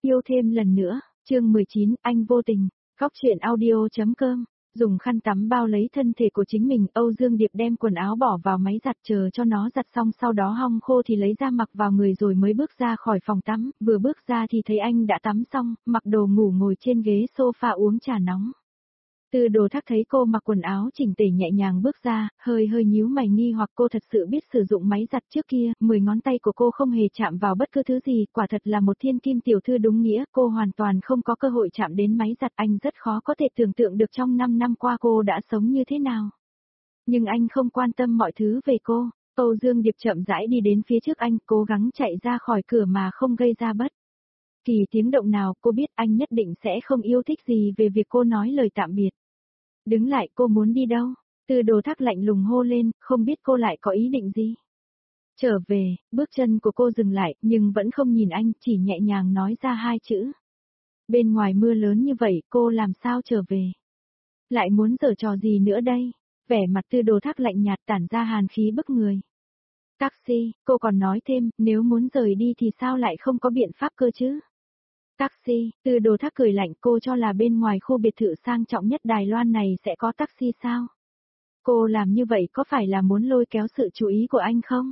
Yêu thêm lần nữa, chương 19, anh vô tình, Góc truyện audio.com, dùng khăn tắm bao lấy thân thể của chính mình, Âu Dương Điệp đem quần áo bỏ vào máy giặt chờ cho nó giặt xong sau đó hong khô thì lấy ra mặc vào người rồi mới bước ra khỏi phòng tắm, vừa bước ra thì thấy anh đã tắm xong, mặc đồ ngủ ngồi trên ghế sofa uống trà nóng. Từ Đồ Thác thấy cô mặc quần áo chỉnh tề nhẹ nhàng bước ra, hơi nhíu mày nghi hoặc cô thật sự biết sử dụng máy giặt trước kia, 10 ngón tay của cô không hề chạm vào bất cứ thứ gì, quả thật là một thiên kim tiểu thư đúng nghĩa, cô hoàn toàn không có cơ hội chạm đến máy giặt, anh rất khó có thể tưởng tượng được trong 5 năm qua cô đã sống như thế nào. Nhưng anh không quan tâm mọi thứ về cô, Âu Dương Điệp chậm rãi đi đến phía trước anh, cố gắng chạy ra khỏi cửa mà không gây ra bất kỳ tiếng động nào, cô biết anh nhất định sẽ không yêu thích gì về việc cô nói lời tạm biệt. Đứng lại, cô muốn đi đâu? Từ Đồ Thác lạnh lùng hô lên, không biết cô lại có ý định gì. Trở về, bước chân của cô dừng lại, nhưng vẫn không nhìn anh, chỉ nhẹ nhàng nói ra 2 chữ. Bên ngoài mưa lớn như vậy, cô làm sao trở về? Lại muốn giở trò gì nữa đây? Vẻ mặt Từ Đồ Thác lạnh nhạt tản ra hàn khí bức người. Taxi, cô còn nói thêm, nếu muốn rời đi thì sao lại không có biện pháp cơ chứ? Taxi, Từ Đồ Thác cười lạnh, cô cho là bên ngoài khu biệt thự sang trọng nhất Đài Loan này sẽ có taxi sao? Cô làm như vậy có phải là muốn lôi kéo sự chú ý của anh không?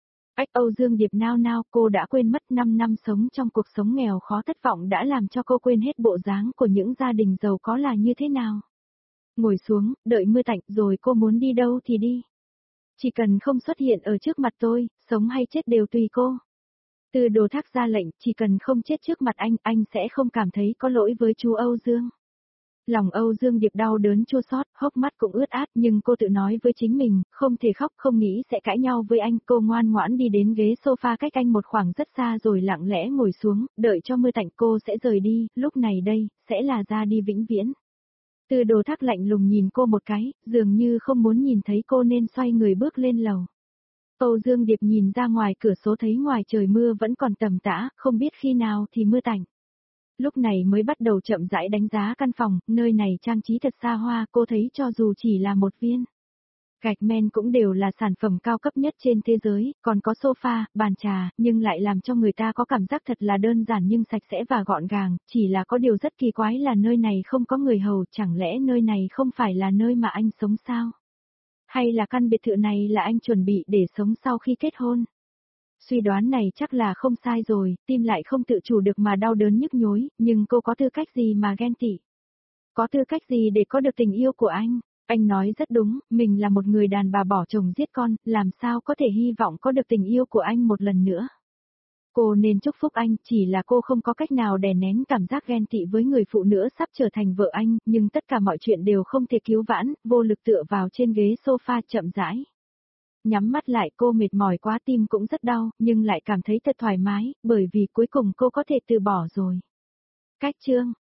Âu Dương Điệp nao, cô đã quên mất 5 năm sống trong cuộc sống nghèo khó thất vọng đã làm cho cô quên hết bộ dáng của những gia đình giàu có là như thế nào. Ngồi xuống, đợi mưa tạnh rồi cô muốn đi đâu thì đi. Chỉ cần không xuất hiện ở trước mặt tôi, sống hay chết đều tùy cô. Từ Đồ Thác ra lệnh, chỉ cần không chết trước mặt anh sẽ không cảm thấy có lỗi với chú Âu Dương. Lòng Âu Dương Điệp đau đớn chua xót, hốc mắt cũng ướt át nhưng cô tự nói với chính mình, không thể khóc không nghĩ sẽ cãi nhau với anh. Cô ngoan ngoãn đi đến ghế sofa cách anh một khoảng rất xa rồi lặng lẽ ngồi xuống, đợi cho mưa tạnh cô sẽ rời đi, lúc này đây, sẽ là ra đi vĩnh viễn. Từ Đồ Thác lạnh lùng nhìn cô một cái, dường như không muốn nhìn thấy cô nên xoay người bước lên lầu. Âu Dương Điệp nhìn ra ngoài cửa sổ thấy ngoài trời mưa vẫn còn tầm tã, không biết khi nào thì mưa tạnh. Lúc này mới bắt đầu chậm rãi đánh giá căn phòng, nơi này trang trí thật xa hoa, cô thấy cho dù chỉ là một viên gạch men cũng đều là sản phẩm cao cấp nhất trên thế giới, còn có sofa, bàn trà, nhưng lại làm cho người ta có cảm giác thật là đơn giản nhưng sạch sẽ và gọn gàng, chỉ là có điều rất kỳ quái là nơi này không có người hầu, chẳng lẽ nơi này không phải là nơi mà anh sống sao? Hay là căn biệt thự này là anh chuẩn bị để sống sau khi kết hôn? Suy đoán này chắc là không sai rồi, tim lại không tự chủ được mà đau đớn nhức nhối, nhưng cô có tư cách gì mà ghen tị? Có tư cách gì để có được tình yêu của anh? Anh nói rất đúng, mình là một người đàn bà bỏ chồng giết con, làm sao có thể hy vọng có được tình yêu của anh một lần nữa? Cô nên chúc phúc anh, chỉ là cô không có cách nào đè nén cảm giác ghen tị với người phụ nữ sắp trở thành vợ anh, nhưng tất cả mọi chuyện đều không thể cứu vãn, vô lực tựa vào trên ghế sofa chậm rãi. Nhắm mắt lại, cô mệt mỏi quá, tim cũng rất đau, nhưng lại cảm thấy thật thoải mái, bởi vì cuối cùng cô có thể từ bỏ rồi. Cách chương